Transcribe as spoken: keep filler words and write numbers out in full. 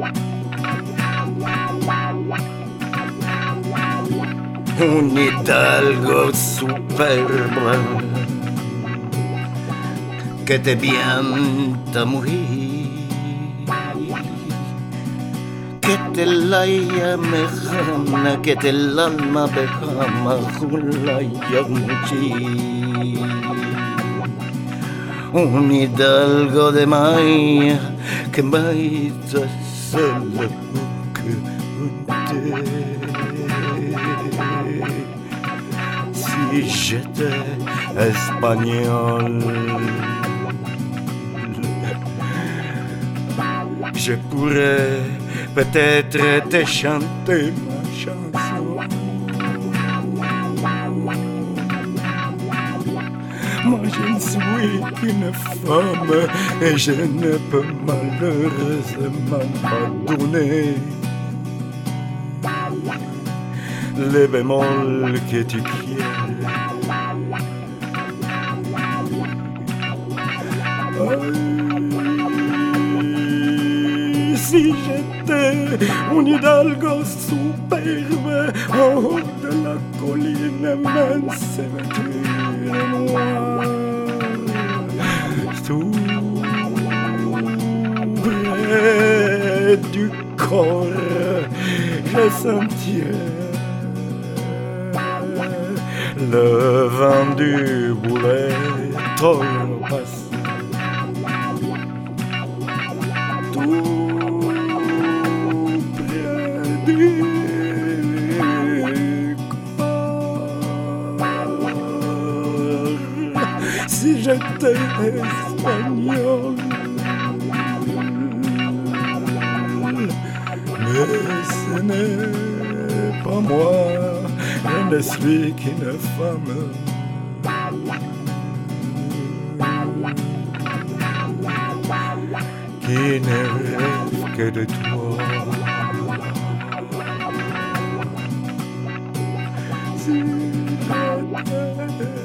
Un hidalgo superbe que te vienta morir, que te la mejana, que te el alma bejama, jula muchir. Un hidalgo de Maya que maita se le buque si j'étais espagnol, je pourrais peut-être te chanter ma chanson. Moi je ne suis qu'une femme et je ne peux malheureusement pas donner les bémols que tu quières. Ay, si j'étais un hidalgo superbe en haut de la colline immense et noire, tout près du corps je sentirais le vent du boulet passe. Tout près du corps. Si j'étais espagnol, mais ce n'est pas moi. Je ne suis qu'une femme qui ne rêve que de toi. Si j'étais